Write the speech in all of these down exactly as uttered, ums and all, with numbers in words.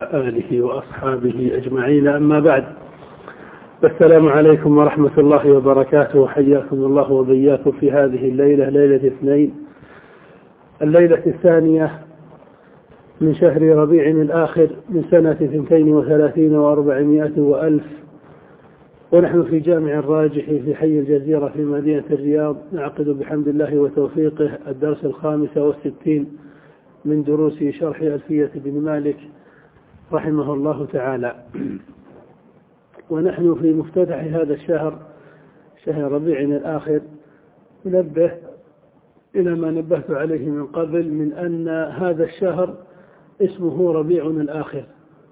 آله وأصحابه أجمعين، أما بعد. السلام عليكم ورحمة الله وبركاته، وحياكم الله وبياكم في هذه الليلة، ليلة اثنين، الليلة الثانية من شهر ربيع الآخر من سنة اثنتين وثلاثين وأربعمائة وألف، ونحن في جامع الراجح في حي الجزيرة في مدينة الرياض، نعقد بحمد الله وتوفيقه الدرس الخامس والستين من دروس شرح ألفية بن مالك رحمه الله تعالى. ونحن في مفتتح هذا الشهر، شهر ربيع الآخر، ننبه إلى ما نبهت عليه من قبل من أن هذا الشهر اسمه ربيع الآخر،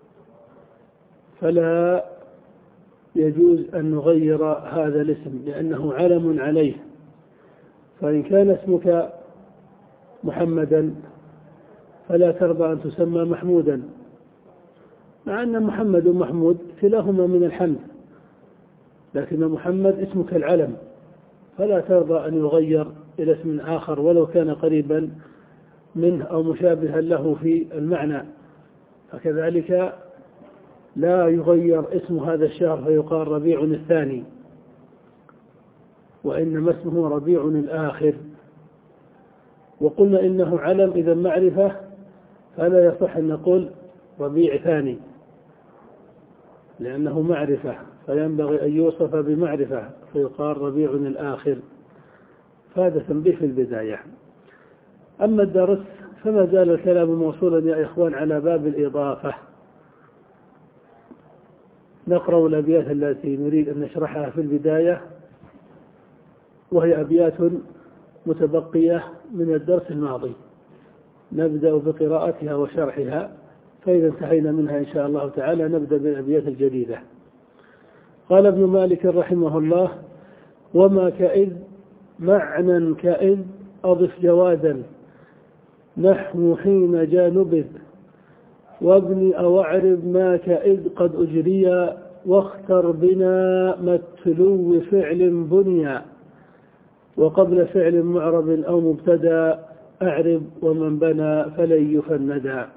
فلا يجوز أن نغير هذا الاسم لأنه علم عليه. فإن كان اسمك محمدا فلا ترضى أن تسمى محمودا، مع أن محمد ومحمود كلاهما من الحمد، لكن محمد اسمك العلم، فلا ترضى أن يغير إلى اسم آخر ولو كان قريبا منه أو مشابها له في المعنى. فكذلك لا يغير اسم هذا الشهر فيقال ربيع الثاني، وإنما اسمه ربيع الآخر. وقلنا إنه علم إذا معرفة، فلا يصح أن نقول ربيع ثاني لأنه معرفة، فينبغي أن يوصف بمعرفة فيقال ربيع الآخر. فهذا تنبيه في البداية. أما الدرس فما زال الكلام موصولا يا إخوان على باب الإضافة. نقرأ الأبيات التي نريد أن نشرحها في البداية، وهي أبيات متبقية من الدرس الماضي، نبدأ بقراءتها وشرحها، فإذا انتهينا منها إن شاء الله تعالى نبدأ بالأبيات الجديدة. قال ابن مالك رحمه الله: وما كإذ معنى كإذ أضف جوادا، نحو حين جاء نبذ، وابن أو أعرب ما كإذ قد أجريا، واختر بنا ما التلو فعل بنيا، وقبل فعل معرب أو مبتدا أعرب، ومن بنى فلن يفندا.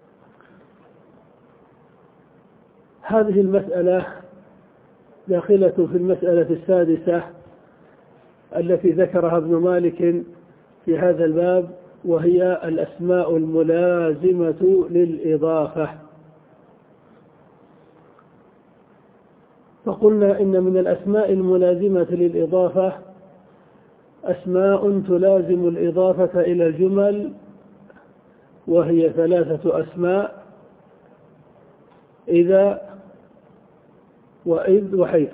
هذه المسألة داخلة في المسألة السادسة التي ذكرها ابن مالك في هذا الباب، وهي الأسماء الملازمة للإضافة. فقلنا إن من الأسماء الملازمة للإضافة أسماء تلازم الإضافة إلى الجمل، وهي ثلاثة أسماء: إذا وإذ وحيث.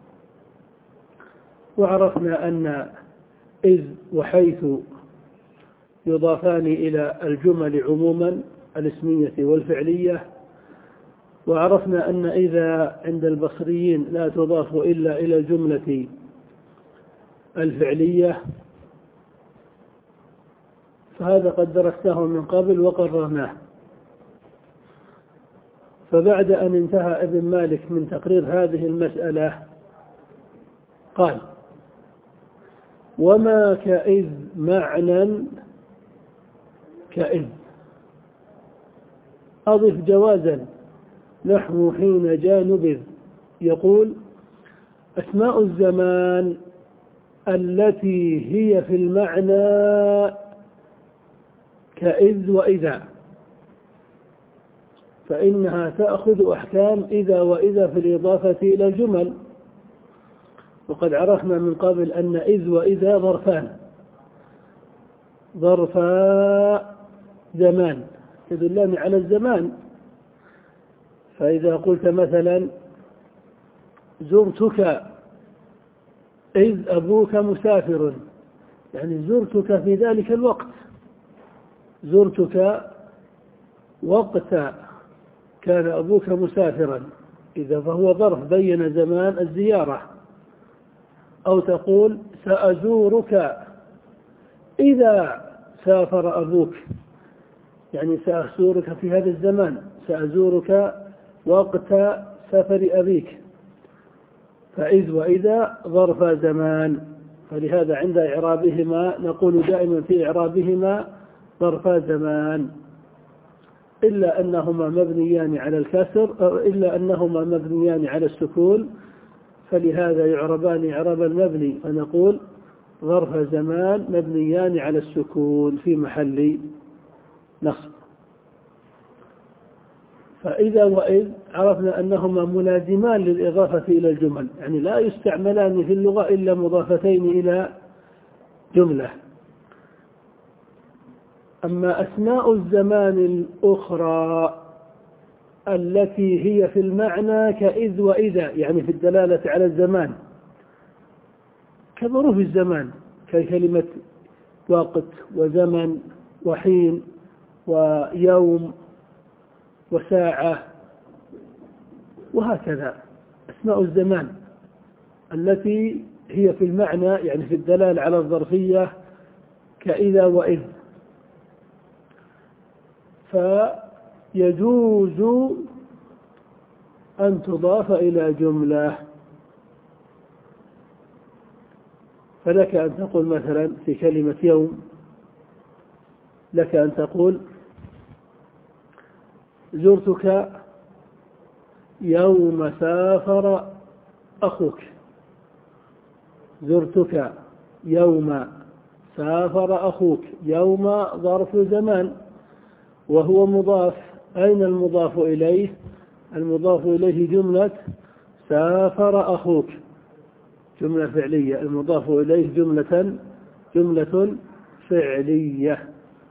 وعرفنا أن إذ وحيث يضافان إلى الجمل عموما الاسمية والفعلية. وعرفنا أن إذا عند البصريين لا تضاف إلا إلى الجملة الفعلية، فهذا قد درسناه من قبل وقررناه. فبعد أن انتهى ابن مالك من تقرير هذه المسألة قال: وما كإذ معنى كإذ أضف جوازا، نحو حين جاء نبذ. يقول: أسماء الزمان التي هي في المعنى كإذ وإذا، فإنها تأخذ أحكام إذا وإذا في الإضافة إلى الجمل. وقد عرفنا من قبل أن إذ وإذا ظرفان، ظرفا زمان يدلان على الزمان. فإذا قلت مثلا: زرتك إذ أبوك مسافر، يعني زرتك في ذلك الوقت، زرتك وقت كان أبوك مسافرا، إذا فهو ظرف بين زمان الزيارة. أو تقول: سأزورك إذا سافر أبوك، يعني سأزورك في هذا الزمان، سأزورك وقت سفر أبيك. فإذ وإذا ظرف زمان، فلهذا عند إعرابهما نقول دائما في إعرابهما ظرف زمان. إلا أنهما مبنيان على الكسر أو إلا أنهما مبنيان على السكون، فلهذا يعربان إعراب المبني، فنقول ظرف زمان مبنيان على السكون في محل نصب. فإذا وإذ عرفنا أنهما ملازمان للإضافة إلى الجمل، يعني لا يستعملان في اللغة إلا مضافتين إلى جملة. أما أسماء الزمان الأخرى التي هي في المعنى كإذ وإذا، يعني في الدلالة على الزمان، كظروف الزمان، ككلمة وقت وزمن وحين ويوم وساعة، وهكذا أسماء الزمان التي هي في المعنى يعني في الدلالة على الظرفية كإذا وإذ، فيجوز أن تضاف إلى جملة. فلك أن تقول مثلا في كلمة يوم، لك أن تقول زرتك يوم سافر أخوك، زرتك يوم سافر أخوك، يوم ظرف زمان وهو مضاف. أين المضاف إليه؟ المضاف إليه جملة سافر أخوك، جملة فعلية، المضاف إليه جملة جملة فعلية.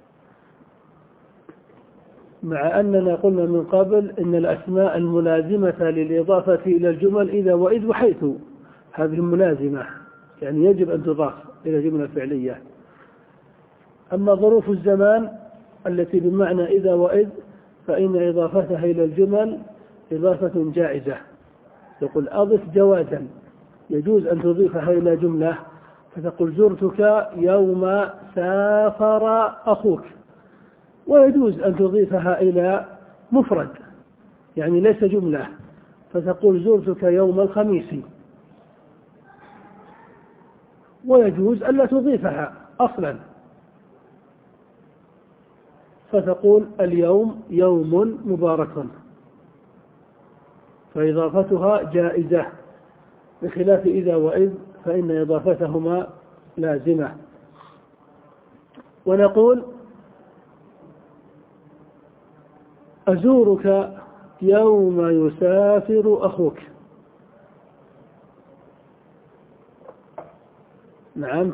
مع أننا قلنا من قبل إن الأسماء الملازمة للإضافة إلى الجمل إذا وإذ وحيث، هذه الملازمة يعني يجب أن تضاف إلى جملة فعلية. أما ظروف الزمان التي بمعنى إذا وإذ فإن إضافتها إلى الجمل إضافة جائزة، يقول أضف جوازا، يجوز أن تضيفها إلى جملة، فتقول زرتك يوم سافر أخوك، ويجوز أن تضيفها إلى مفرد يعني ليس جملة، فتقول زرتك يوم الخميس، ويجوز أن لا تضيفها أصلا، فتقول اليوم يوم مبارك، فإضافتها جائزة، بخلاف إذا وإذ فإن إضافتهما لازمة. ونقول أزورك يوم يسافر أخوك، نعم،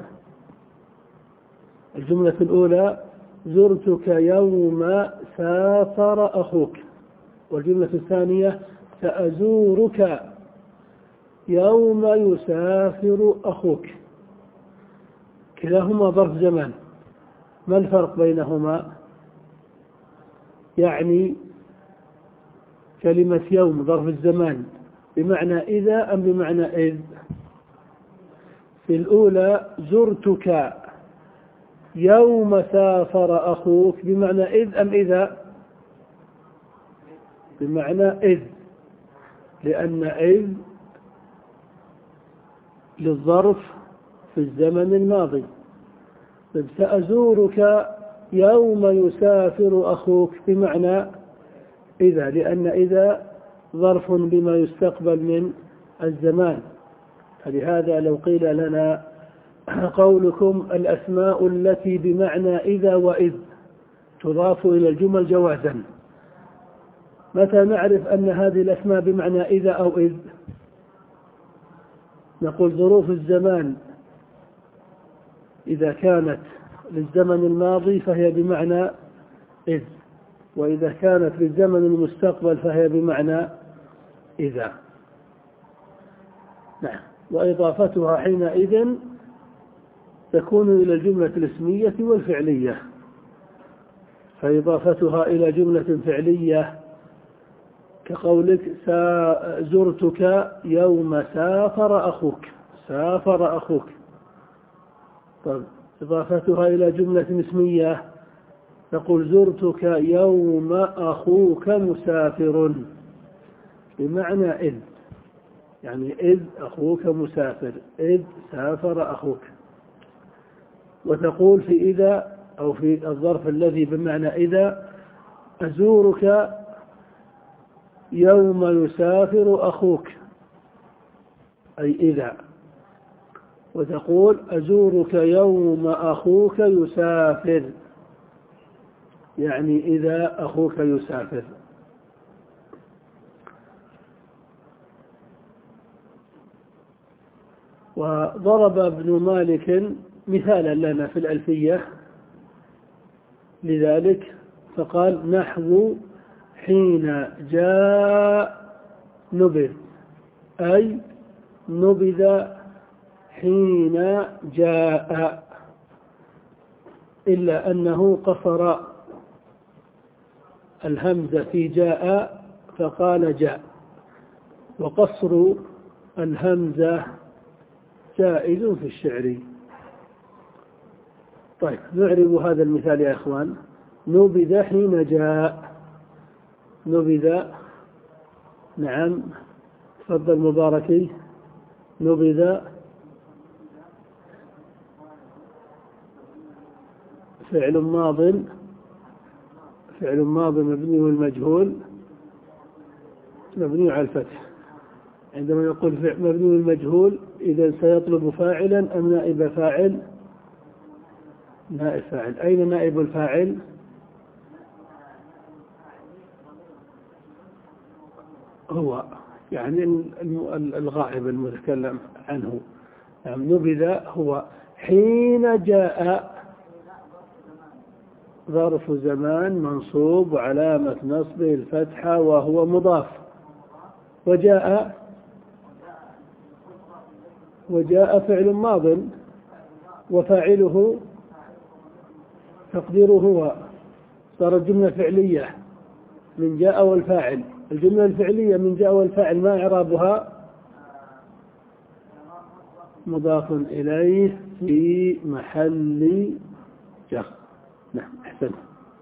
الجملة الأولى زرتك يوم سافر أخوك، والجملة الثانية سأزورك يوم يسافر أخوك، كلاهما ظرف زمان. ما الفرق بينهما؟ يعني كلمة يوم ظرف الزمان بمعنى إذا أم بمعنى إذ؟ في الأولى زرتك يوم سافر أخوك بمعنى إذ أم إذا؟ بمعنى إذ، لأن إذ للظرف في الزمن الماضي. سأزورك يوم يسافر أخوك بمعنى إذا، لأن إذا ظرف بما يستقبل من الزمان. فلهذا لو قيل لنا قولكم الأسماء التي بمعنى إذا وإذ تضاف إلى الجمل جوازا، متى نعرف أن هذه الأسماء بمعنى إذا أو إذ؟ نقول ظروف الزمان إذا كانت للزمن الماضي فهي بمعنى إذ، وإذا كانت للزمن المستقبل فهي بمعنى إذا. نعم. وإضافتها حينئذ تكون إلى الجملة الاسمية والفعلية، فإضافتها إلى جملة فعلية كقولك زرتك يوم سافر أخوك، سافر أخوك. طيب إضافتها إلى جملة اسمية نقول زرتك يوم أخوك مسافر، بمعنى إذ، يعني إذ أخوك مسافر، إذ سافر أخوك. وتقول في إذا أو في الظرف الذي بمعنى إذا أزورك يوم يسافر أخوك، أي إذا، وتقول أزورك يوم أخوك يسافر، يعني إذا أخوك يسافر. وضرب ابن مالك مثالا لنا في الألفية لذلك، فقال نحو حين جاء نبذ، أي نبذ حين جاء، إلا أنه قصر الهمزة في جاء فقال جاء، وقصر الهمزة جائز في الشعر. طيب نعرب هذا المثال يا إخوان. نبذ حين جاء، نبذ، نعم تفضل مباركي. نبذ فعل ماض، فعل ماض مبني والمجهول مبني على الفتح. عندما يقول مبني المجهول إذا سيطلب فاعلا أم نائب فاعل؟ نائب فاعل. أين نائب الفاعل؟ هو يعني الغائب المتكلم عنه. يعني نبذ هو حين جاء ظرف زمان منصوب وعلامة نصبه الفتحة وهو مضاف. وجاء وجاء فعل ماض وفاعله تقديره هو، صارت جملة فعلية من جاء والفاعل. الجملة الفعلية من جاء والفاعل ما إعرابها؟ مضاف إليه في محل جر. نعم أحسن.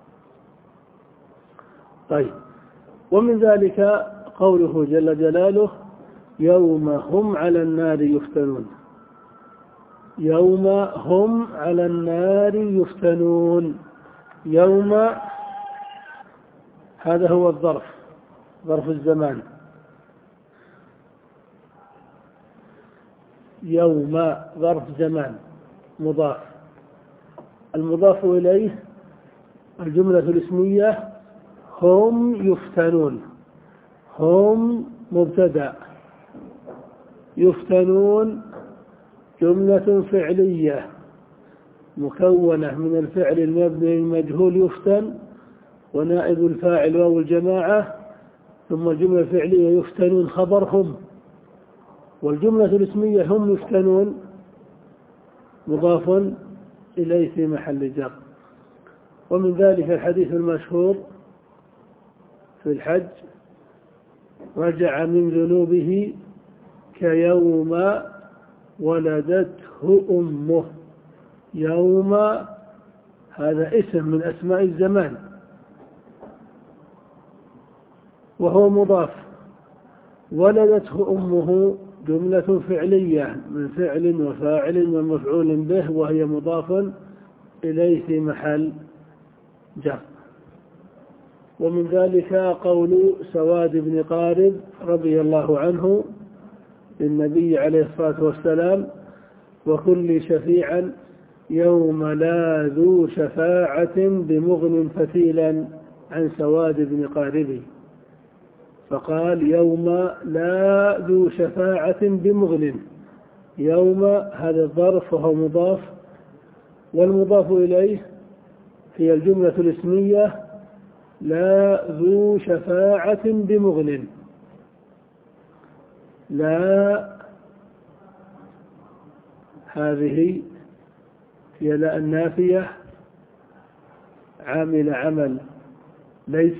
طيب ومن ذلك قوله جل جلاله يوم هم على النار يفتنون، يوم هم على النار يفتنون. يوم هذا هو الظرف، ظرف الزمان. يوم ظرف زمان مضاف، المضاف إليه الجملة الاسمية هم يفتنون، هم مبتدأ، يفتنون جملة فعلية مكونة من الفعل المبني المجهول يفتن ونائب الفاعل واو الجماعة، ثم الجملة الفعلية يفتنون خبر هم، والجملة الاسمية هم يفتنون مضاف إليه في محل جر. ومن ذلك الحديث المشهور في الحج رجع من ذنوبه كيوم ولدته أمه. يوم هذا اسم من أسماء الزمان وهو مضاف، ولدته أمه جملة فعلية من فعل وفاعل ومفعول به وهي مضاف إليه في محل جر. ومن ذلك قول سواد بن قارب رضي الله عنه للنبي عليه الصلاة والسلام وكل شفيعا يوم لا ذو شفاعة بمغن فتيلا عن سواد بن قارب، فقال يوم لا ذو شفاعة بمغن. يوم هذا الظرف وهو مضاف، والمضاف إليه هي الجملة الاسمية لا ذو شفاعة بمغن. لا هذه هي لا النافية عامل عمل ليس،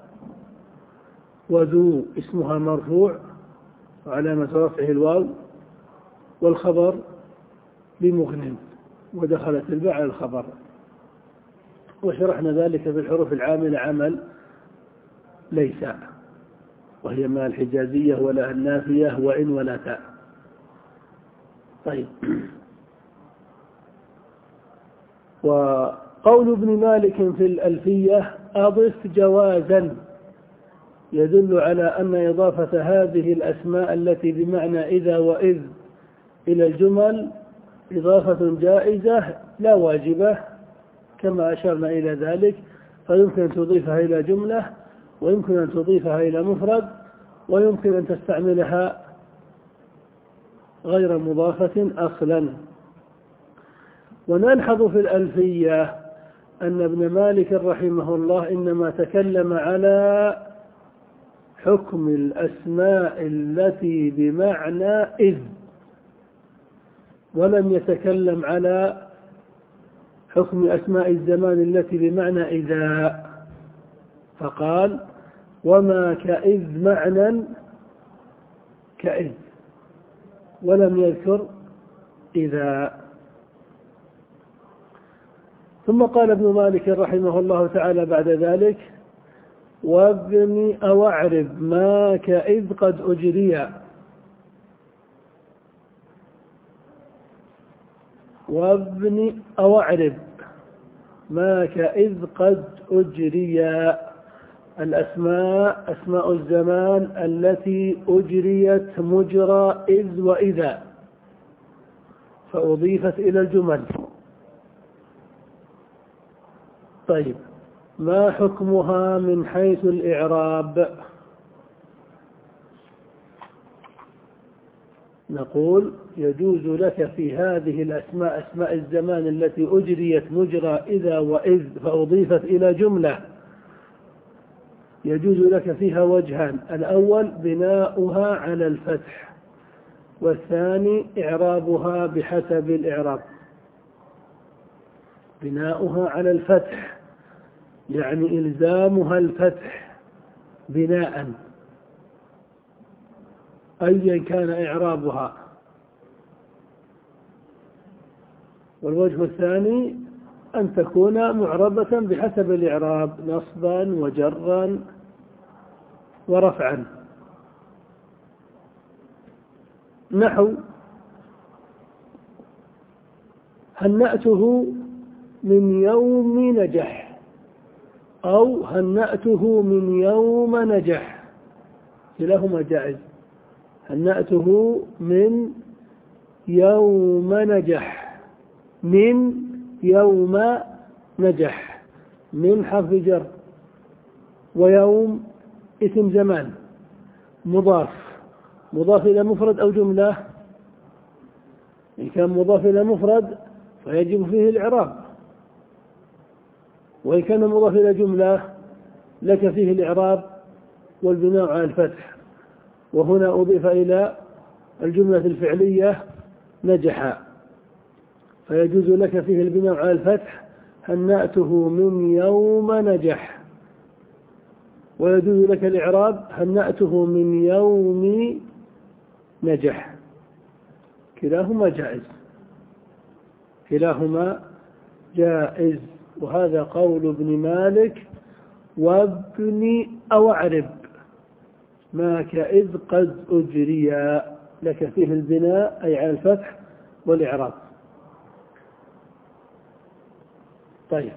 وذو اسمها مرفوع وعلامة رفعه الواو، والخبر بمغن ودخلت الباء على الخبر. وشرحنا ذلك في الحروف العاملة عمل ليس، وهي ما الحجازية ولا النافية وإن ولا تاء. طيب وقول ابن مالك في الألفية أضف جوازا يدل على أن إضافة هذه الأسماء التي بمعنى إذا وإذ إلى الجمل إضافة جائزة لا واجبة كما أشرنا إلى ذلك، فيمكن أن تضيفها إلى جملة، ويمكن أن تضيفها إلى مفرد، ويمكن أن تستعملها غير مضافة أصلا. ونلحظ في الألفية أن ابن مالك رحمه الله إنما تكلم على حكم الأسماء التي بمعنى إذ، ولم يتكلم على حكم أسماء الزمان التي بمعنى إذا، فقال وما كإذ معنى كإذ، ولم يذكر إذا. ثم قال ابن مالك رحمه الله تعالى بعد ذلك وابن أو أعرب ما كإذ قد أجري، وابن أو أعرب ما كإذ قد أجري، الأسماء أسماء الزمان التي أجريت مجرى إذ وإذا فأضيفت إلى الجمل. طيب، ما حكمها من حيث الإعراب؟ نقول يجوز لك في هذه الأسماء أسماء الزمان التي أجريت مجرى إذا وإذ فأضيفت إلى جملة، يجوز لك فيها وجهان: الأول بناؤها على الفتح، والثاني إعرابها بحسب الإعراب. بناؤها على الفتح يعني إلزامها الفتح بناء أيا كان إعرابها. والوجه الثاني أن تكون معربة بحسب الإعراب نصبا وجرا ورفعا. نحو هنأته من يوم نجح، أو هنأته من يوم نجح، كلاهما جائز. هنأته من يوم نجح، من يوم نجح، من حرف جر، ويوم اسم زمان مضاف، مضاف إلى مفرد أو جملة. إن كان مضاف إلى مفرد فيجب فيه الإعراب، وإن كان مضاف إلى جملة لك فيه الإعراب والبناء على الفتح. وهنا أضيف إلى الجملة الفعلية نجح، فيجوز لك فيه البناء على الفتح هنأته من يوم نجح، ويجوز لك الإعراب هنأته من يوم نجح. كلاهما جائز، كلاهما جائز. وهذا قول ابن مالك وابن أو أعرب ما كإذ قد أجري، لك فيه البناء أي على الفتح والإعراب. طيب،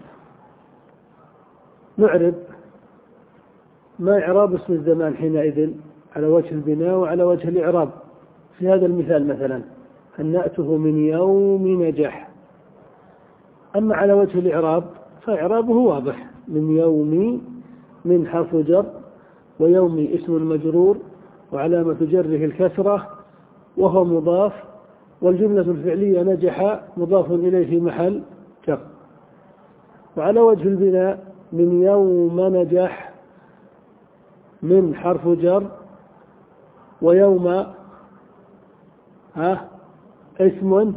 نعرب ما إعراب اسم الزمان حينئذ على وجه البناء وعلى وجه الإعراب. في هذا المثال مثلا هنأته من يوم نجح. أما على وجه الإعراب فإعرابه واضح: من يوم من حرف جر، ويوم اسم مجرور وعلامة جره الكسرة وهو مضاف، والجملة الفعلية نجح مضاف إليه في محل جر. وعلى وجه البناء من يوم نجح من حرف جر، ويوم ها اسم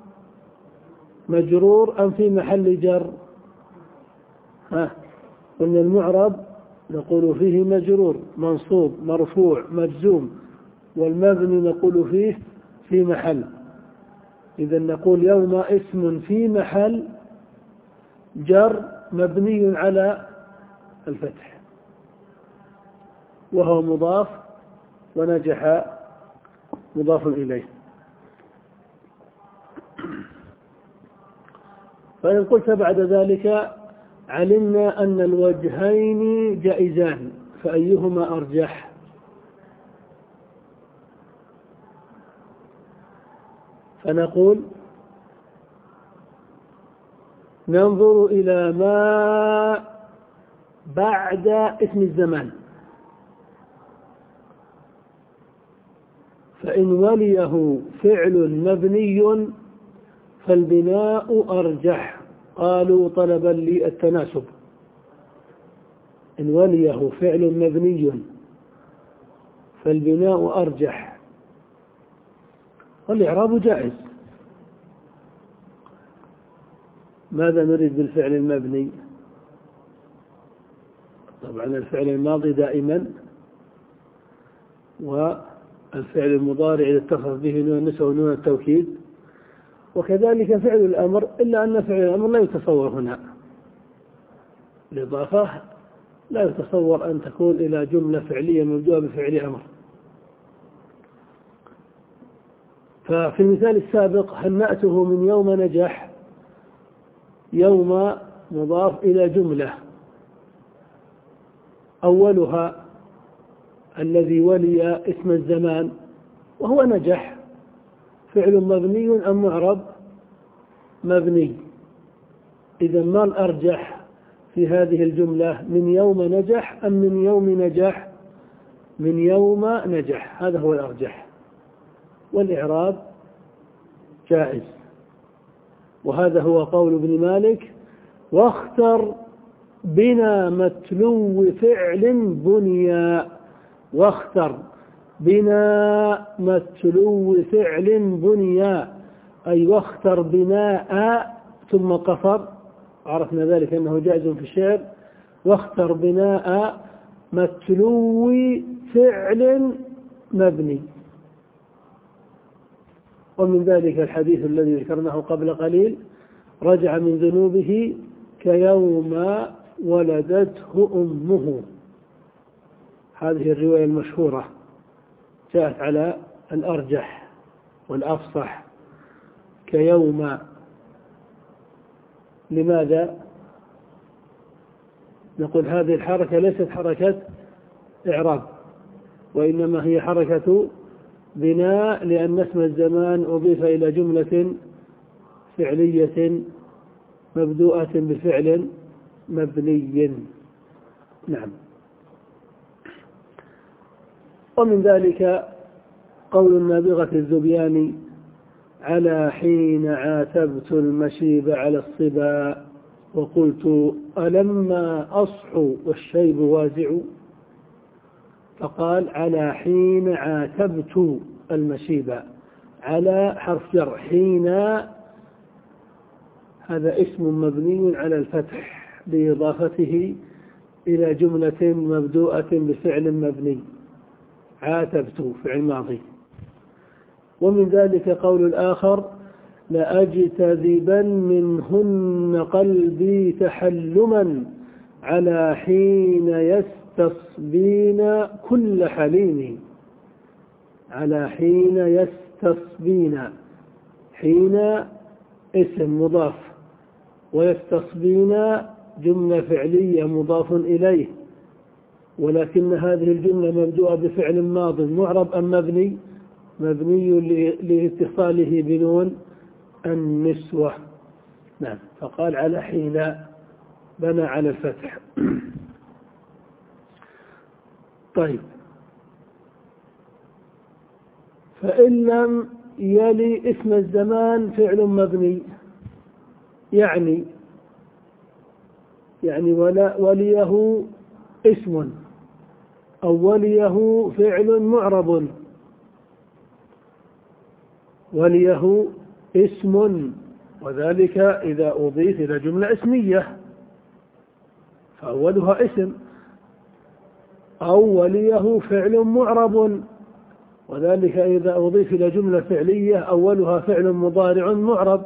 مجرور أم في محل جر. ها قلنا المعرب نقول فيه مجرور منصوب مرفوع مجزوم، والمبني نقول فيه في محل. إذا نقول يوم اسم في محل جر مبني على الفتح وهو مضاف، ونجح مضاف إليه. فإن قلت بعد ذلك علمنا أن الوجهين جائزان، فأيهما أرجح؟ فنقول ننظر إلى ما بعد اسم الزمان، فإن وليه فعل مبني فالبناء أرجح، قالوا طلبا للتناسب. إن وليه فعل مبني فالبناء أرجح، والإعراب جائز. ماذا نريد بالفعل المبني؟ طبعا الفعل الماضي دائما، والفعل المضارع إذا اتصل به نون النسوة ونون التوكيد، وكذلك فعل الأمر، إلا أن فعل الأمر لا يتصور هنا، الإضافة لا يتصور أن تكون إلى جملة فعلية مبدوءة بفعل أمر. ففي المثال السابق هنأته من يوم نجح، يوم مضاف إلى جملة أولها الذي ولي اسم الزمان وهو نجح، فعل مبني أم معرب؟ مبني. إذا ما الأرجح في هذه الجملة، من يوم نجح أم من يوم نجح؟ من يوم نجح، هذا هو الأرجح، والإعراب جائز. وهذا هو قول ابن مالك: واختر بنا متلو فعل بنيا. واختر بنا متلو فعل بنيا، أي واختر بناء ثم قصر، عرفنا ذلك أنه جائز في الشعر. واختر بناء متلو فعل مبني. ومن ذلك الحديث الذي ذكرناه قبل قليل: رجع من ذنوبه كيوم ولدته أمه. هذه الرواية المشهورة جاءت على الأرجح والأفصح، كيوم. لماذا؟ نقول هذه الحركة ليست حركة إعراب، وإنما هي حركة بناء، لأن اسم الزمان أضيف إلى جملة فعلية مبدوءة بفعل مبني. نعم. ومن ذلك قول النابغة الذبياني: على حين عاتبت المشيب على الصبا وقلت ألما أصحو والشيب وازع. فقال: على حين عاتبت المشيب، على حرف جر، حين هذا اسم مبني على الفتح بإضافته إلى جملة مبدوءة بفعل مبني، عاتبت فعل ماضي. ومن ذلك قول الآخر: لأجتذبن منهن قلبي تحلما على حين يستصبين كل حليم. على حين يستصبين، حين اسم مضاف، ويستصبين جملة فعلية مضاف إليه، ولكن هذه الجملة مبدوءة بفعل ماض معرب أم مبني؟ مبني لاتصاله بنون النسوة. نعم. فقال على حين، بنى على الفتح. طيب، فإن لم يلي اسم الزمان فعل مبني، يعني يعني ولا وليه اسم أو وليه فعل معرب، وليه اسم، وذلك إذا أضيف إلى جملة اسمية فأولها اسم، أو وليه فعل معرب، وذلك إذا أضيف إلى جملة فعلية أولها فعل مضارع معرب.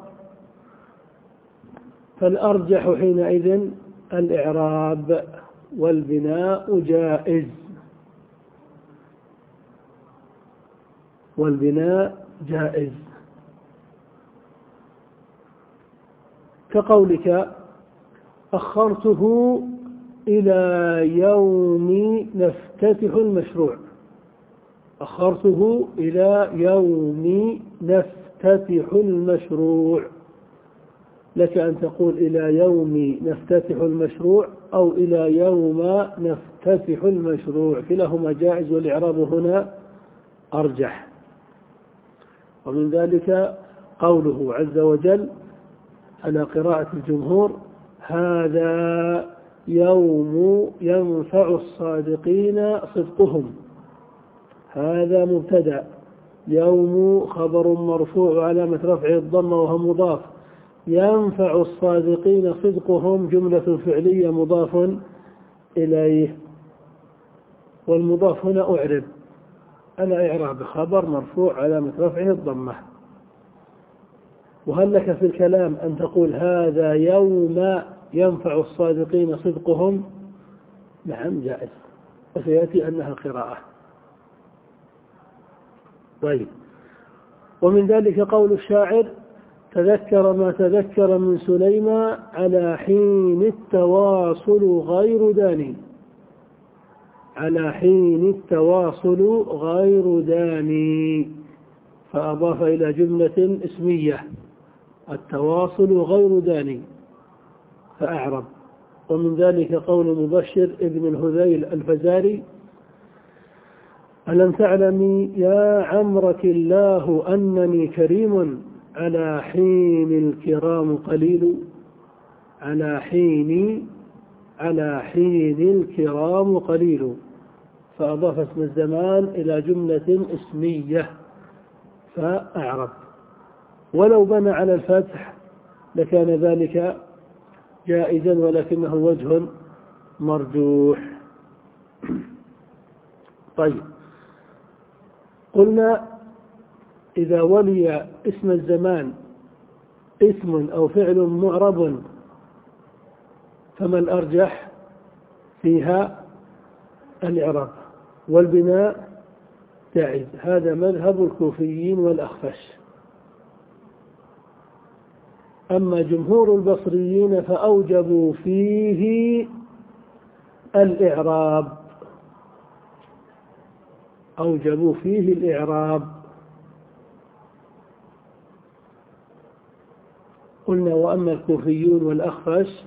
فالأرجح حينئذ الإعراب، والبناء جائز، والبناء جائز. كقولك: أخرته إلى يوم نفتتح المشروع. أخرته إلى يوم نفتتح المشروع. لك أن تقول إلى يوم نفتتح المشروع أو إلى يوم نفتتح المشروع، كلاهما جائز، والإعراب هنا أرجح. ومن ذلك قوله عز وجل على قراءة الجمهور: هذا يوم ينفع الصادقين صدقهم. هذا مبتدأ، يوم خبر مرفوع علامة رفعه الضمة وهو مضاف، ينفع الصادقين صدقهم جملة فعلية مضاف إليه، والمضاف هنا أعرب على إعراب خبر مرفوع علامة رفعه الضمة. وهل لك في الكلام أن تقول هذا يوم ينفع الصادقين صدقهم؟ نعم جائز، وسيأتي أنها قراءة. طيب، ومن ذلك قول الشاعر: تذكر ما تذكر من سليمان على حين التواصل غير داني. على حين التواصل غير داني، فأضاف إلى جملة اسمية التواصل غير داني فأعرب. ومن ذلك قول مبشر ابن الهذيل الفزاري: ألم تعلمي يا عمرك الله أنني كريم على حين الكرام قليل. على حين على حين الكرام قليل، فأضاف اسم الزمان إلى جملة اسمية فأعرب. ولو بنى على الفتح لكان ذلك جائزا، ولكنه وجه مرجوح. طيب، قلنا إذا ولي اسم الزمان اسم أو فعل معرب فما الأرجح فيها؟ الإعراب، والبناء جائز. هذا مذهب الكوفيين والأخفش. أما جمهور البصريين فأوجبوا فيه الإعراب، أوجبوا فيه الإعراب. قلنا وأما الكوفيون والأخفش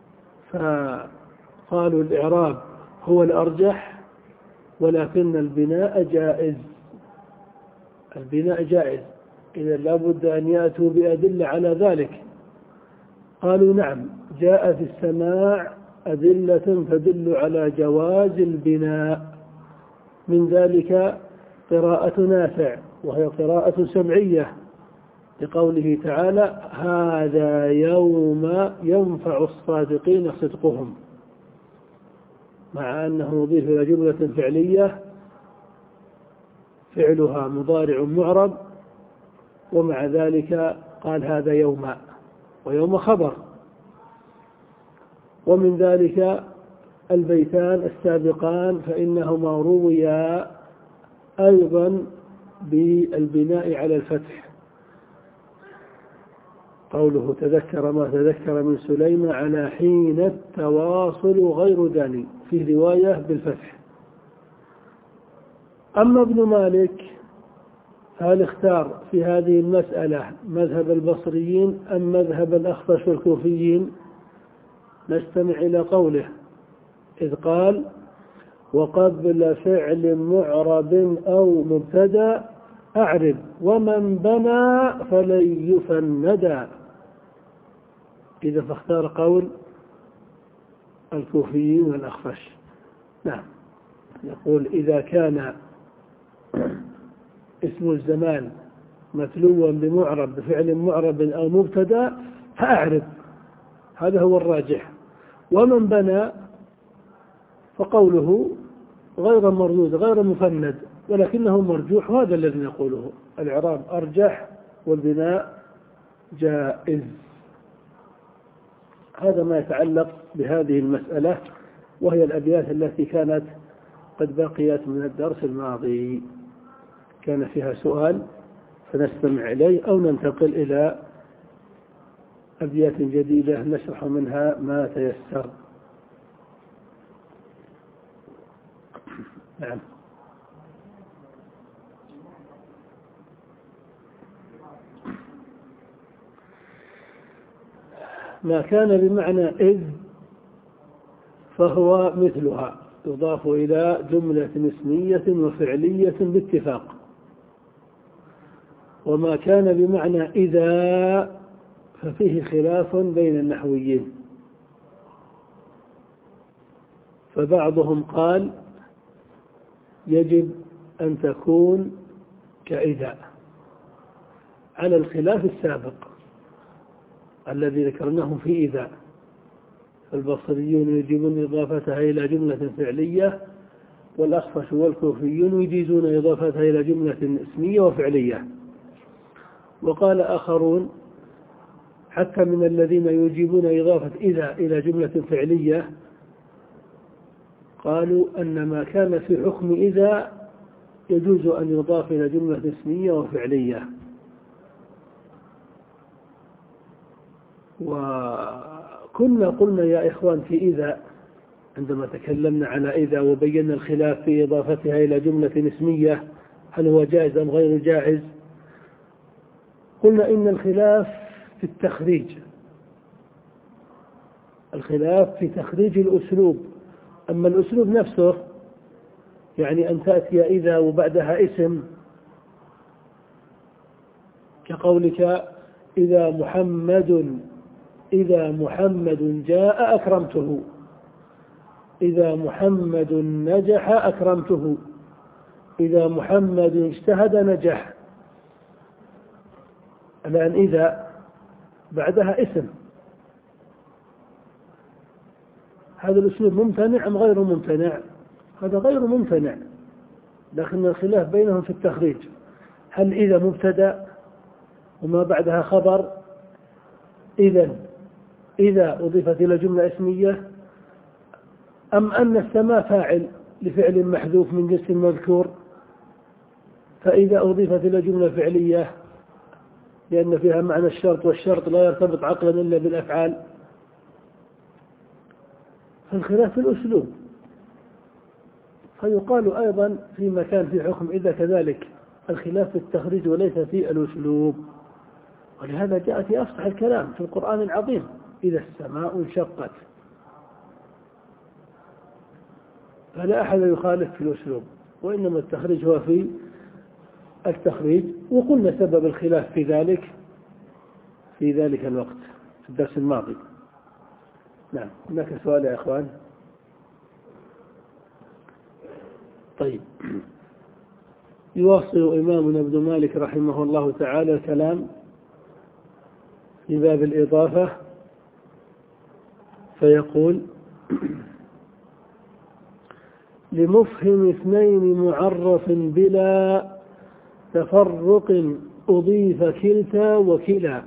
فقالوا الإعراب هو الأرجح، ولكن البناء جائز. البناء جائز، إذا لابد أن يأتوا بأدلة على ذلك. قالوا نعم، جاء في السماع أدلة تدل على جواز البناء، من ذلك قراءة نافع وهي قراءة سمعية لقوله تعالى: هذا يوم ينفع الصادقين صدقهم، مع أنه مضيف إلى جملة فعلية فعلها مضارع معرب، ومع ذلك قال هذا يوم، ويوم خبر. ومن ذلك البيتان السابقان فإنهما رويا أيضا بالبناء على الفتح. قوله تذكر ما تذكر من سليمان على حين التواصل غير داني، في رواية بالفتح. أما ابن مالك هل اختار في هذه المسألة مذهب البصريين أم مذهب الأخفش والكوفيين؟ نستمع إلى قوله إذ قال: وقبل فعل معرب أو مبتدأ أعرب ومن بنى فلن يفندا. إذا فاختار قول الكوفيين والأخفش. نعم، يقول إذا كان اسم الزمان متلوا بمعرب بفعل معرب أو مبتدأ فأعرب، هذا هو الراجح. ومن بنى فقوله غير مردود غير مفند، ولكنه مرجوح، وهذا الذي نقوله. الإعراب أرجح والبناء جائز. هذا ما يتعلق بهذه المسألة، وهي الأبيات التي كانت قد بقيت من الدرس الماضي، كان فيها سؤال فنستمع إليه أو ننتقل إلى أبيات جديدة نشرح منها ما تيسر. نعم. ما كان بمعنى إذ فهو مثلها، يضاف إلى جملة اسمية وفعلية باتفاق. وما كان بمعنى إذا ففيه خلاف بين النحويين، فبعضهم قال يجب أن تكون كإذا على الخلاف السابق الذي ذكرناه في إذا، البصريون يجيبون إضافتها إلى جملة فعلية، والأخفش والكوفيون يجيزون إضافتها إلى جملة اسمية وفعلية. وقال آخرون حتى من الذين يجيبون إضافة إذا إلى جملة فعلية قالوا أن ما كان في حكم إذا يجوز أن يضاف إلى جملة اسمية وفعلية. وكنا قلنا يا إخوان في إذا عندما تكلمنا على إذا وبينا الخلاف في إضافتها إلى جملة اسمية هل هو جائز أم غير جائز، قلنا إن الخلاف في التخريج، الخلاف في تخريج الأسلوب. أما الأسلوب نفسه يعني أن تأتي إذا وبعدها اسم، كقولك إذا محمد إذا محمد جاء أكرمته، إذا محمد نجح أكرمته، إذا محمد اجتهد نجح. الآن إذا بعدها اسم، هذا الأسلوب ممتنع أم غير ممتنع؟ هذا غير ممتنع، لكن الخلاف بينهم في التخريج، هل إذا مبتدأ وما بعدها خبر؟ إذن إذا أضيفت إلى جملة اسمية، أم أن السماء فاعل لفعل محذوف من جنس المذكور، فإذا أضيفت إلى جملة فعلية لأن فيها معنى الشرط، والشرط لا يرتبط عقلا إلا بالأفعال. فالخلاف في الأسلوب. فيقال أيضا في مكان في حكم إذا كذلك الخلاف في التخريج وليس في الأسلوب. ولهذا جاء في أفصح الكلام في القرآن العظيم إذا السماء انشقت، فلا أحد يخالف في الأسلوب، وإنما التخريج هو في التخريج. وقلنا سبب الخلاف في ذلك في ذلك الوقت في الدرس الماضي. نعم. هناك سؤال يا إخوان؟ طيب، يواصل إمامنا ابن مالك رحمه الله تعالى الكلام في باب الإضافة، فيقول لمفهم اثنين معرف بلا تفرق أضيف كلتا وكلا،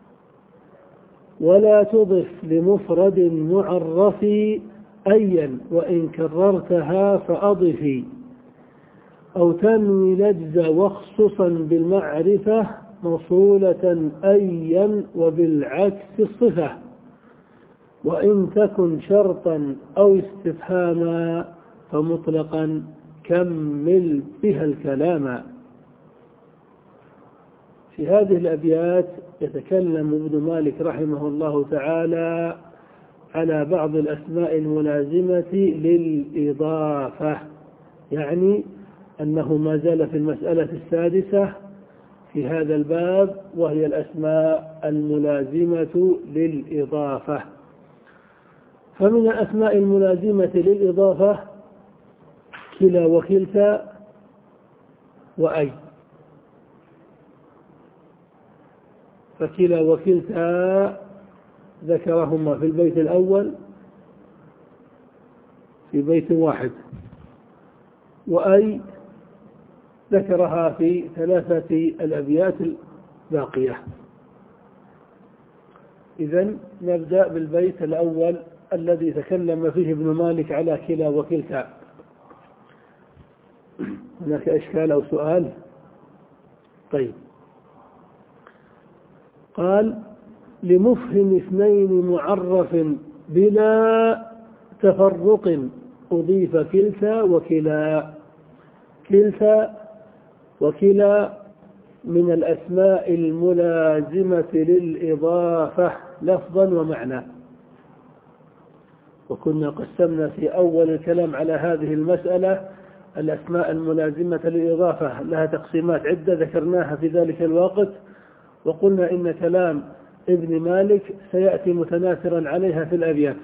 ولا تضف لمفرد معرف أيا وإن كررتها فأضفي، أو تنوي لجز واخصصا بالمعرفة موصولة أيا وبالعكس الصفة، وإن تكن شرطا أو استفهاما فمطلقا كمل بها الكلام. في هذه الأبيات يتكلم ابن مالك رحمه الله تعالى على بعض الأسماء الملازمة للإضافة، يعني أنه ما زال في المسألة السادسة في هذا الباب، وهي الأسماء الملازمة للإضافة. فمن الأسماء الملازمة للإضافة كلا وكلتا وأي. فكلا وكلتا ذكرهما في البيت الأول في بيت واحد، وأي ذكرها في ثلاثة الأبيات الباقية. إذن نبدأ بالبيت الأول الذي تكلم فيه ابن مالك على كلا وكلتا. هناك إشكال أو سؤال؟ طيب، قال لمفهم اثنين معرف بلا تفرق أضيف كلتا وكلا. كلتا وكلا من الأسماء الملازمة للإضافة لفظا ومعنى. وكنا قسمنا في أول الكلام على هذه المسألة الأسماء الملازمة للإضافة لها تقسيمات عدة ذكرناها في ذلك الوقت، وقلنا إن كلام ابن مالك سيأتي متناثرا عليها في الأبيات.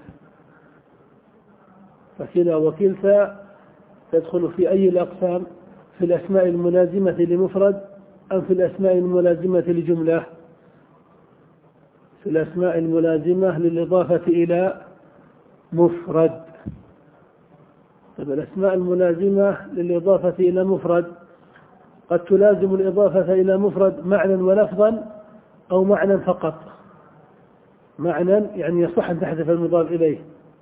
فكلا وكلتا تدخل في أي الأقسام؟ في الأسماء الملازمة لمفرد أم في الأسماء الملازمة لجملة؟ في الأسماء الملازمة للإضافة إلى مفرد. طيب الأسماء الملازمة للإضافة إلى مفرد قد تلازم الإضافة إلى مفرد معنى ولفظا أو معنى فقط. معنى يعني يصح أن تحذف المضاف إليه،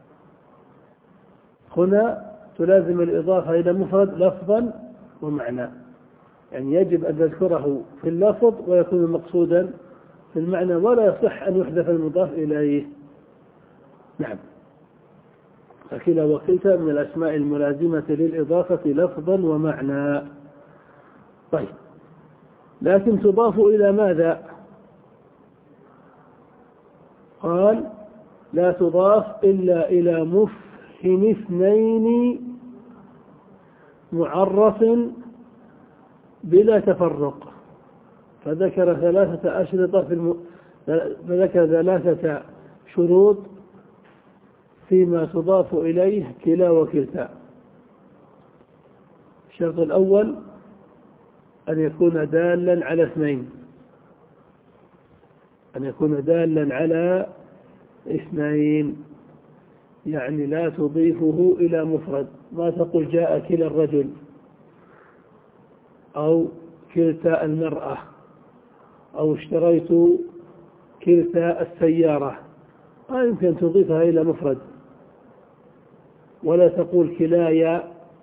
هنا تلازم الإضافة إلى مفرد لفظا ومعنى، يعني يجب أن تذكره في اللفظ ويكون مقصودا في المعنى، ولا يصح أن يحذف المضاف إليه. نعم. فكلا وكلتا من الأسماء الملازمة للإضافة لفظا ومعنى. طيب، لكن تضاف إلى ماذا؟ قال لا تضاف إلا إلى مفهم اثنين معرف بلا تفرق. فذكر ثلاثة أشرطة في الم... فذكر ثلاثة شروط فيما تضاف إليه كلا وكلتا. الشرط الأول أن يكون دالا على اثنين، أن يكون دالا على اثنين، يعني لا تضيفه إلى مفرد. ما تقول جاء كلا الرجل أو كلتا المرأة أو اشتريت كلتا السيارة، ما يمكن تضيفها إلى مفرد. ولا تقول كلايا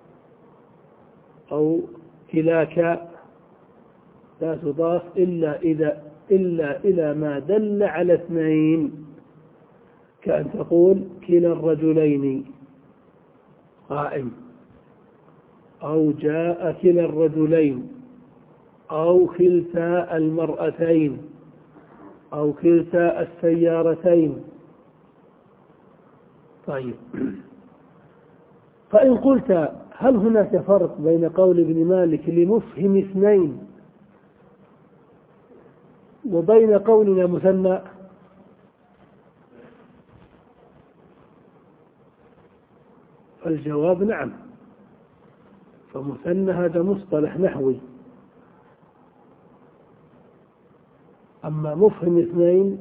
أو كلاك، لا تضاف إلا إذا إلا إلى ما دل على اثنين، كأن تقول كلا الرجلين قائم، أو جاء كلا الرجلين، أو كلتا المرأتين، أو كلتا السيارتين. طيب، فإن قلت هل هناك فرق بين قول ابن مالك لمفهم اثنين وبين قولنا مثنى؟ الجواب نعم. فمثنى هذا مصطلح نحوي، أما مفهم اثنين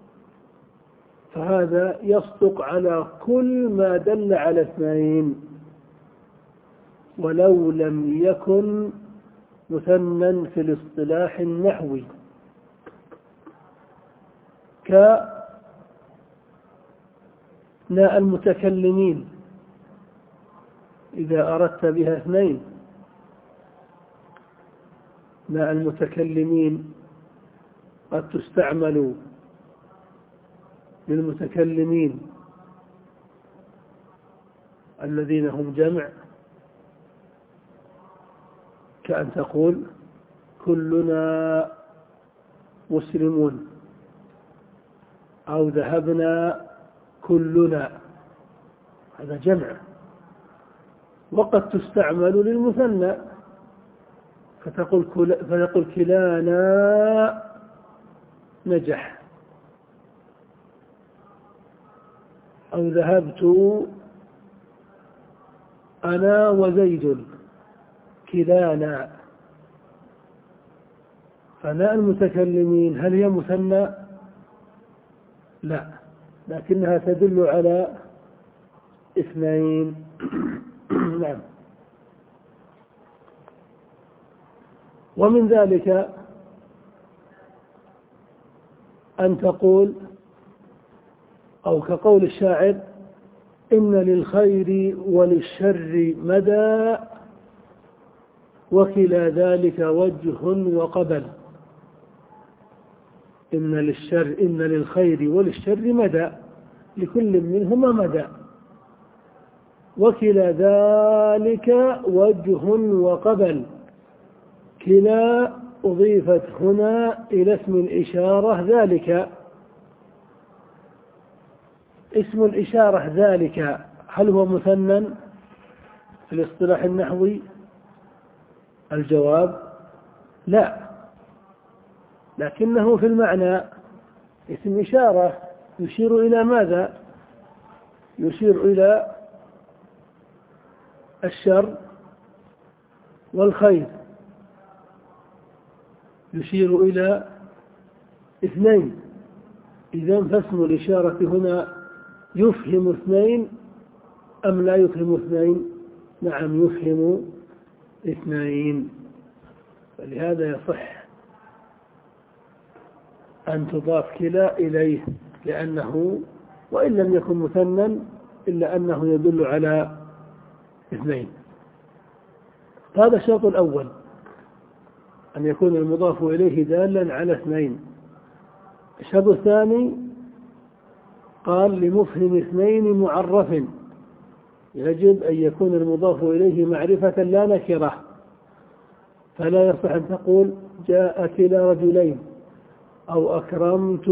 فهذا يصدق على كل ما دل على اثنين ولو لم يكن مثنى في الاصطلاح النحوي، كناء المتكلمين إذا أردت بها اثنين. ناء المتكلمين قد تستعمل للمتكلمين الذين هم جمع، كأن تقول كلنا مسلمون، أو ذهبنا كلنا، هذا جمع. وقد تستعمل للمثنى فتقول فتقول كلانا نجح، أو ذهبت أنا وزيد كلانا. فناء المتكلمين هل هي مثنى؟ لا، لكنها تدل على اثنين. نعم. ومن ذلك أن تقول أو كقول الشاعر إن للخير وللشر مدى وكلا ذلك وجه وقبل. إن للشر إن للخير وللشر مدى، لكل منهما مدى، وكلا ذلك وجه وقبل. كلا أضيفت هنا إلى اسم الإشارة ذلك. اسم الإشارة ذلك هل هو مثنى في الاصطلاح النحوي؟ الجواب لا، لكنه في المعنى اسم إشارة يشير إلى ماذا؟ يشير إلى الشر والخير، يشير إلى اثنين. إذن فاسم الإشارة هنا يفهم اثنين أم لا يفهم اثنين؟ نعم يفهم اثنين، فلهذا يصح أن تضاف كلا إليه، لأنه وإن لم يكن مثنى إلا أنه يدل على اثنين. هذا الشرط الأول، أن يكون المضاف إليه دالا على اثنين. الشرط الثاني قال لمفهم اثنين معرف، يجب أن يكون المضاف إليه معرفة لا نكرة، فلا يصح أن تقول جاء كلا رجلين أو أكرمت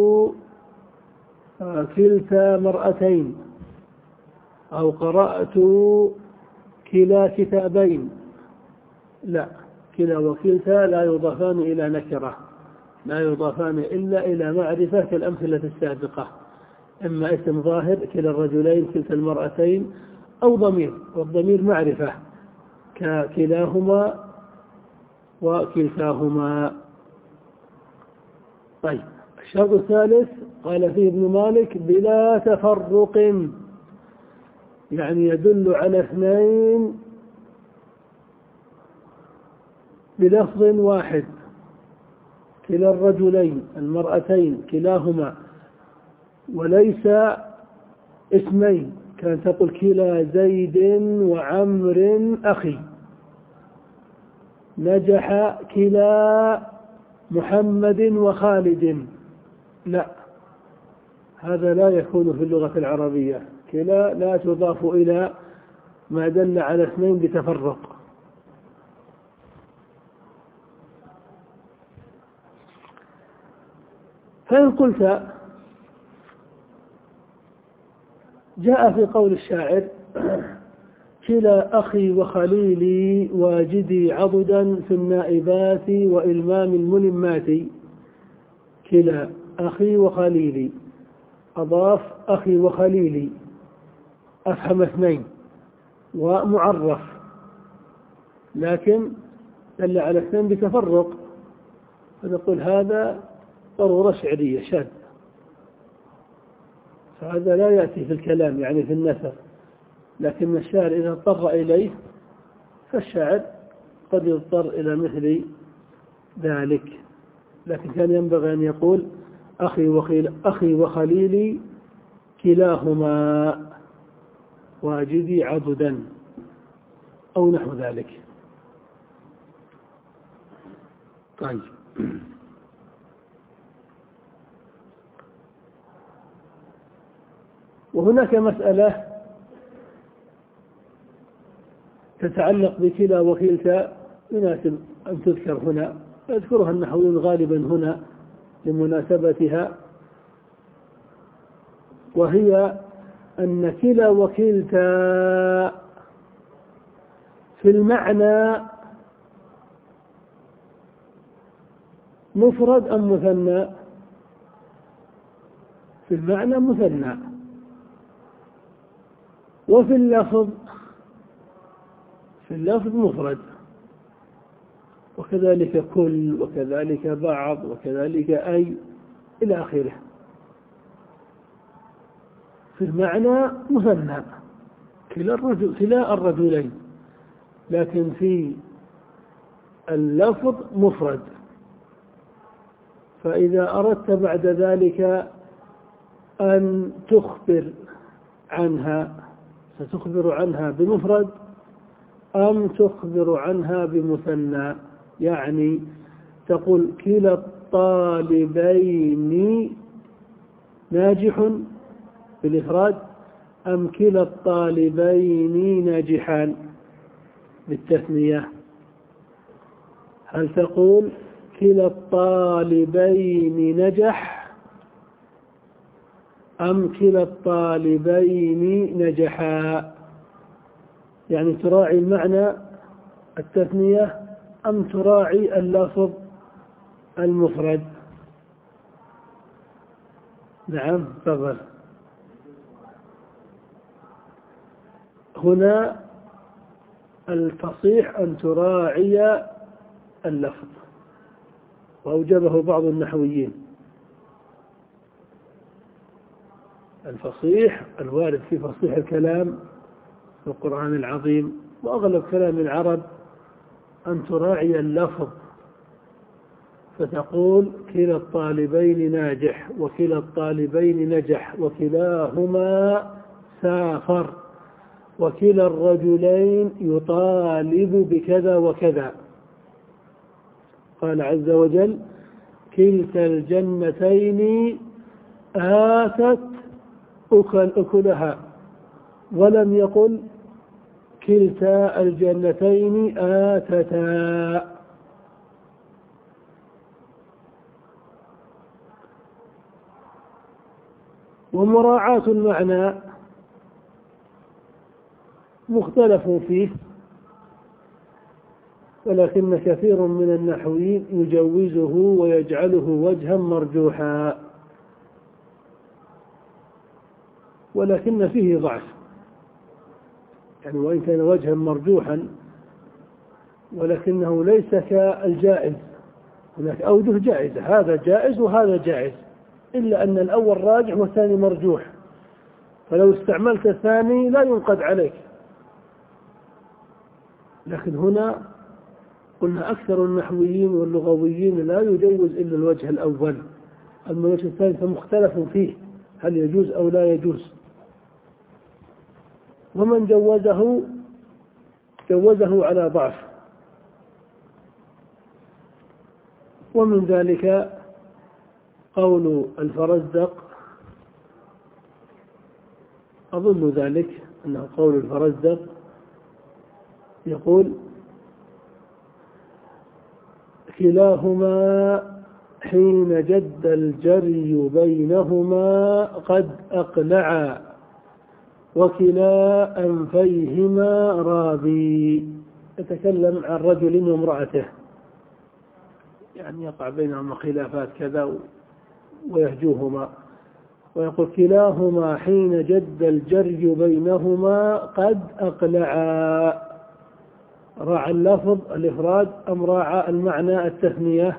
كلتا مرأتين أو قرأت كلا كتابين. لا، كلا وكلتا لا يضافان إلى نكرة، لا يضافان إلا إلى معرفة كالأمثلة السابقة، إما اسم ظاهر كلا الرجلين كلتا المرأتين، أو ضمير، والضمير معرفة ككلاهما وكلتاهما. طيب الشرط الثالث قال فيه ابن مالك بلا تفرق، يعني يدل على اثنين بلفظ واحد، كلا الرجلين المرأتين كلاهما، وليس اسمين، كان تقول كلا زيد وعمر أخي، نجح كلا محمد وخالد. لا، هذا لا يكون في اللغة العربية. كلا لا تضاف إلى ما دل على اثنين بتفرق. فإن قلت جاء في قول الشاعر كلا أخي وخليلي واجدي عضدا في النائبات وإلمام الملمات، كلا أخي وخليلي، أضاف أخي وخليلي، أفهم اثنين ومعرف، لكن دل على اثنين بتفرق، فنقول هذا ضرورة شعرية شاذ، فهذا لا يأتي في الكلام يعني في النثر، لكن الشاعر إذا اضطر إليه فالشاعر قد يضطر إلى مثل ذلك، لكن كان ينبغي أن يقول أخي وخيل أخي وخليلي كلاهما واجدي عضدا أو نحو ذلك. طيب وهناك مسألة تتعلق بكلا وكلتا يناسب أن تذكر هنا، يذكرها النحويون غالبا هنا لمناسبتها، وهي أن كلا وكلتا في المعنى مفرد أم مثنى؟ في المعنى مثنى، وفي اللفظ في اللفظ مفرد، وكذلك كل وكذلك بعض وكذلك أي إلى آخره. في المعنى مثنى كلا الرجل كلا الرجلين، لكن في اللفظ مفرد، فإذا أردت بعد ذلك أن تخبر عنها ستخبر عنها بمفرد أم تخبر عنها بمثنى؟ يعني تقول كلا الطالبين ناجح بالإفراد أم كلا الطالبين ناجحان بالتثنية؟ هل تقول كلا الطالبين نجح أم كلا الطالبين نجحا؟ يعني تراعي المعنى التثنية أم تراعي اللفظ المفرد؟ نعم تفضل. هنا الفصيح أن تراعي اللفظ، وأوجبه بعض النحويين. الفصيح الوارد في فصيح الكلام في القرآن العظيم وأغلب كلام العرب أن تراعي اللفظ، فتقول كلا الطالبين ناجح وكلا الطالبين نجح وكلاهما سافر وكلا الرجلين يطالب بكذا وكذا. قال عز وجل كلتا الجنتين آتت أكل أكلها، ولم يقل كلتا الجنتين آتتا. ومراعاة المعنى مختلف فيه، ولكن كثير من النحويين يجوزه ويجعله وجها مرجوحا، ولكن فيه ضعف، يعني وإن كان وجها مرجوحا ولكنه ليس كالجائز. هناك أوجه جائزة، هذا جائز وهذا جائز، إلا أن الأول راجح والثاني مرجوح، فلو استعملت الثاني لا ينقد عليك. لكن هنا قلنا أكثر النحويين واللغويين لا يجوز إلا الوجه الأول، أما الوجه الثاني فمختلف فيه هل يجوز أو لا يجوز. ومن جوزه جوزه على ضعف. ومن ذلك قول الفرزدق، أظن ذلك أنه قول الفرزدق، يقول كلاهما حين جد الجري بينهما قد أقلعا وكلا أنفيهما رابي. يتكلم عن رجل وامرأته، يعني يقع بينهما خلافات كذا ويهجوهما، ويقول كلاهما حين جد الجري بينهما قد أقلعا. راعى اللفظ الإفراد أم راعى المعنى التثنية؟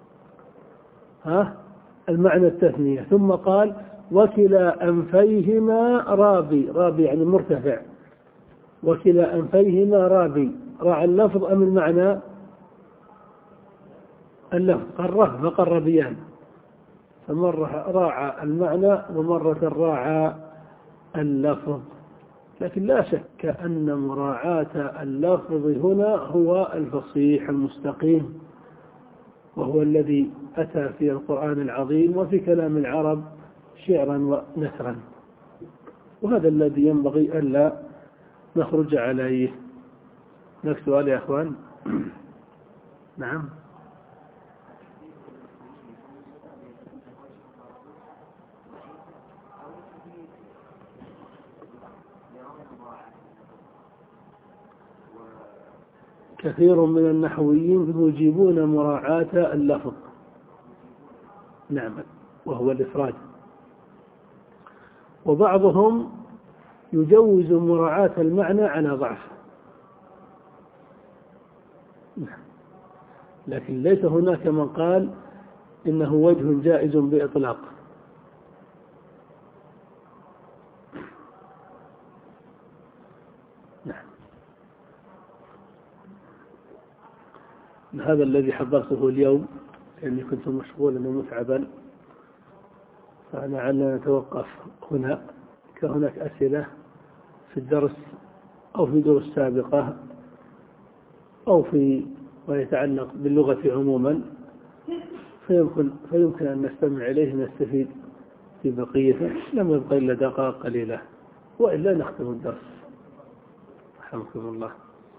ها المعنى التثنية. ثم قال وكلا أنفيهما رابي، رابي يعني مرتفع، وكلا أنفيهما رابي. راعى اللفظ أم المعنى؟ اللفظ. قرة فقربيان، فمرة راعى المعنى ومرة راعى اللفظ. لكن لا شك أن مراعاة اللفظ هنا هو الفصيح المستقيم، وهو الذي أتى في القرآن العظيم وفي كلام العرب شعرا ونثرا، وهذا الذي ينبغي ألا نخرج عليه. نفس سؤال يا أخوان. نعم. كثير من النحويين يجيبون مراعاة اللفظ، نعم، وهو الإفراد، وبعضهم يجوز مراعاة المعنى على ضعف، لكن ليس هناك من قال إنه وجه جائز بإطلاق. هذا الذي حضرته اليوم لأني كنت مشغولا ومتعبا، فلعلنا نتوقف هنا، كهناك أسئلة في الدرس أو في دروس سابقة أو في ما يتعلق باللغة عموما فيمكن, فيمكن أن نستمع إليه نستفيد في بقيته، لم يبقى إلا دقائق قليلة وإلا نختم الدرس. رحمكم الله.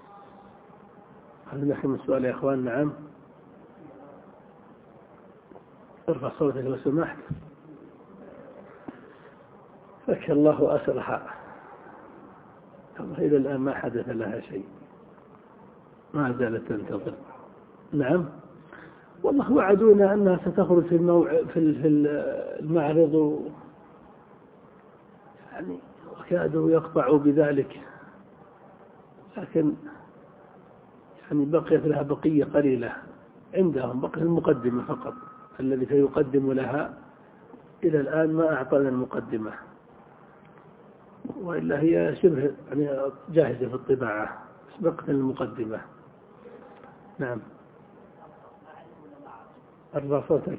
هل نحن السؤال يا أخوان؟ نعم، ارفع صوتك لو سمحت. فك الله أسرها، إلى الآن ما حدث لها شيء، ما زالت تنتظر. نعم والله وعدونا أنها ستخرج في الموع... في المعرض، يعني وكادوا يقطعوا بذلك، لكن يعني بقيت لها بقية قليلة عندهم، بقي المقدمة فقط الذي سيقدم لها. إلى الآن ما أعطانا المقدمة، وإلا هي شبه يعني جاهزة في الطباعة، بس بقت المقدمة. نعم أرفع صوتك.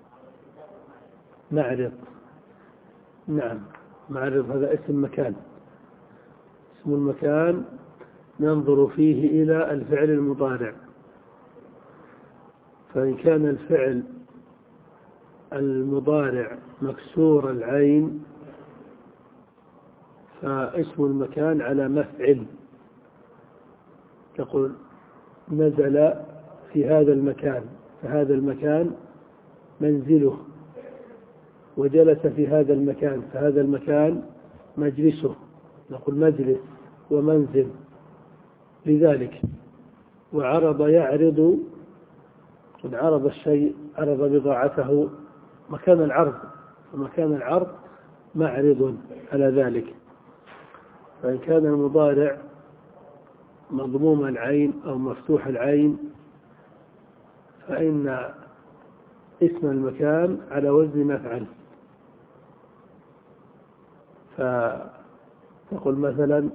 معرض، نعم معرض هذا اسم مكان، اسم المكان ننظر فيه إلى الفعل المضارع، فإن كان الفعل المضارع مكسور العين فاسم المكان على مفعل، تقول نزل في هذا المكان، فهذا المكان منزله، وجلس في هذا المكان، فهذا المكان مجلسه، نقول مجلس ومنزل. لذلك وعرض يعرض، قد عرض الشيء، عرض بضاعته، مكان العرض، ومكان العرض معرض على ذلك. فإن كان المضارع مضموم العين أو مفتوح العين فإن اسم المكان على وزن مفعل، فتقول مثلا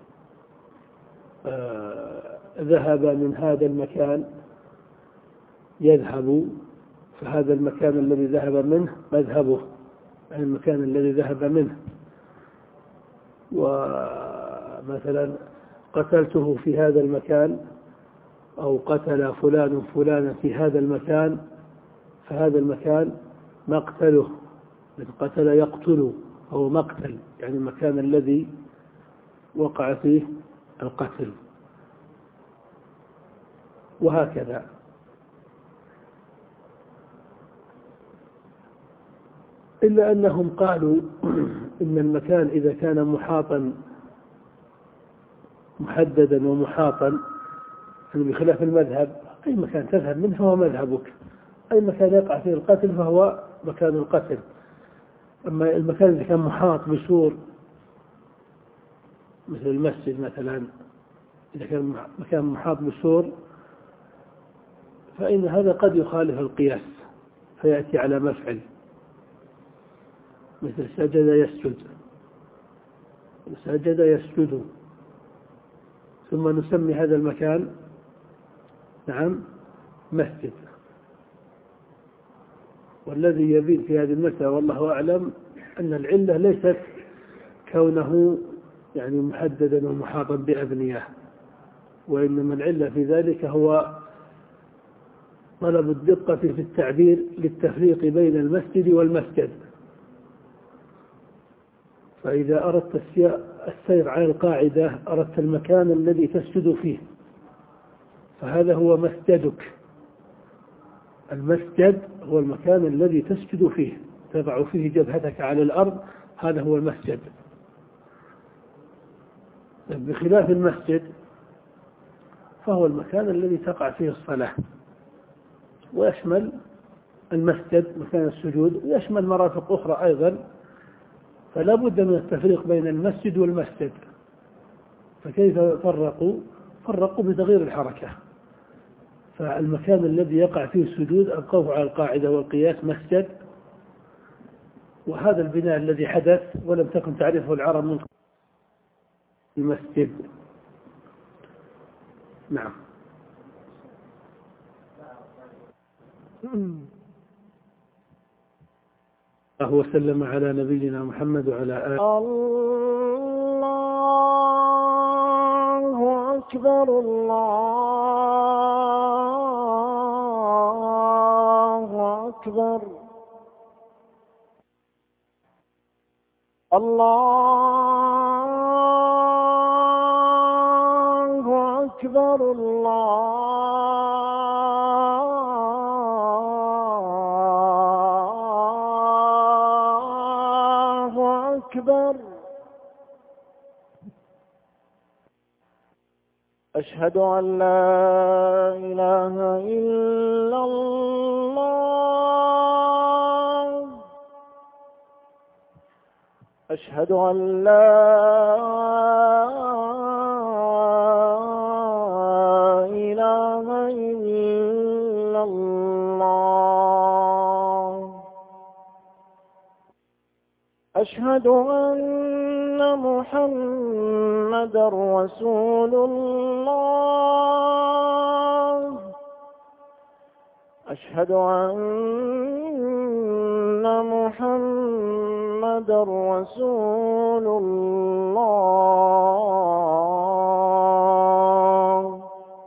آه ذهب من هذا المكان يذهب، فهذا المكان الذي ذهب منه مذهبه، يعني المكان الذي ذهب منه. ومثلا قتلته في هذا المكان، أو قتل فلان فلانا في هذا المكان، فهذا المكان مقتله، من قتل يقتل، أو مقتل يعني المكان الذي وقع فيه القتل، وهكذا. إلا أنهم قالوا إن المكان إذا كان محاطا محددا ومحاطا، يعني بخلاف المذهب، أي مكان تذهب منه هو مذهبك، أي مكان يقع فيه القتل فهو مكان القتل. أما المكان إذا كان محاط بسور مثل المسجد مثلا، إذا كان مكان محاط بسور فإن هذا قد يخالف القياس فيأتي على مفعل، مثل سجد يسجد، سجد يسجد، ثم نسمي هذا المكان نعم مسجد. والذي يبين في هذه المسألة والله أعلم أن العلة ليست كونه يعني محددا ومحاطا بأبنية، وإنما العلة في ذلك هو طلب الدقة في التعبير للتفريق بين المسجد والمسجد. فإذا أردت السير على القاعدة أردت المكان الذي تسجد فيه، فهذا هو مسجدك. المسجد هو المكان الذي تسجد فيه، تضع فيه جبهتك على الأرض، هذا هو المسجد. بخلاف المسجد فهو المكان الذي تقع فيه الصلاة، ويشمل المسجد مكان السجود، ويشمل مرافق أخرى أيضا، فلا بد من التفريق بين المسجد والمسجد. فكيف فرقوا؟ فرقوا بتغيير الحركة. فالمكان الذي يقع فيه السجود أبقوه على القاعدة والقياس مسجد، وهذا البناء الذي حدث ولم تكن تعرفه العرب من المسجد. نعم. الله وسلم على نبينا محمد وعلى آله. الله أكبر، الله أكبر الله أكبر الله أكبر. أشهد أن لا إله إلا الله. أشهد أن لا إله إلا الله. أشهد أن محمدًا رسول الله. أشهد أن محمدًا رسول الله.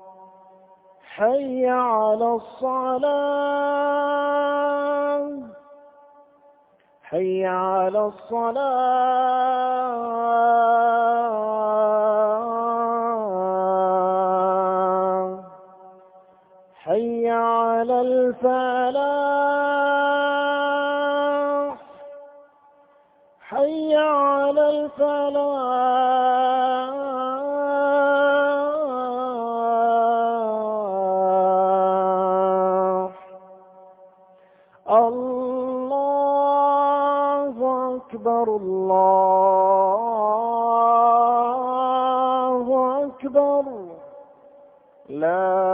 حي على الصلاة. حي على الصلاة. حي على الفلاح. حي على الفلاح. الله أكبر الله أكبر. لا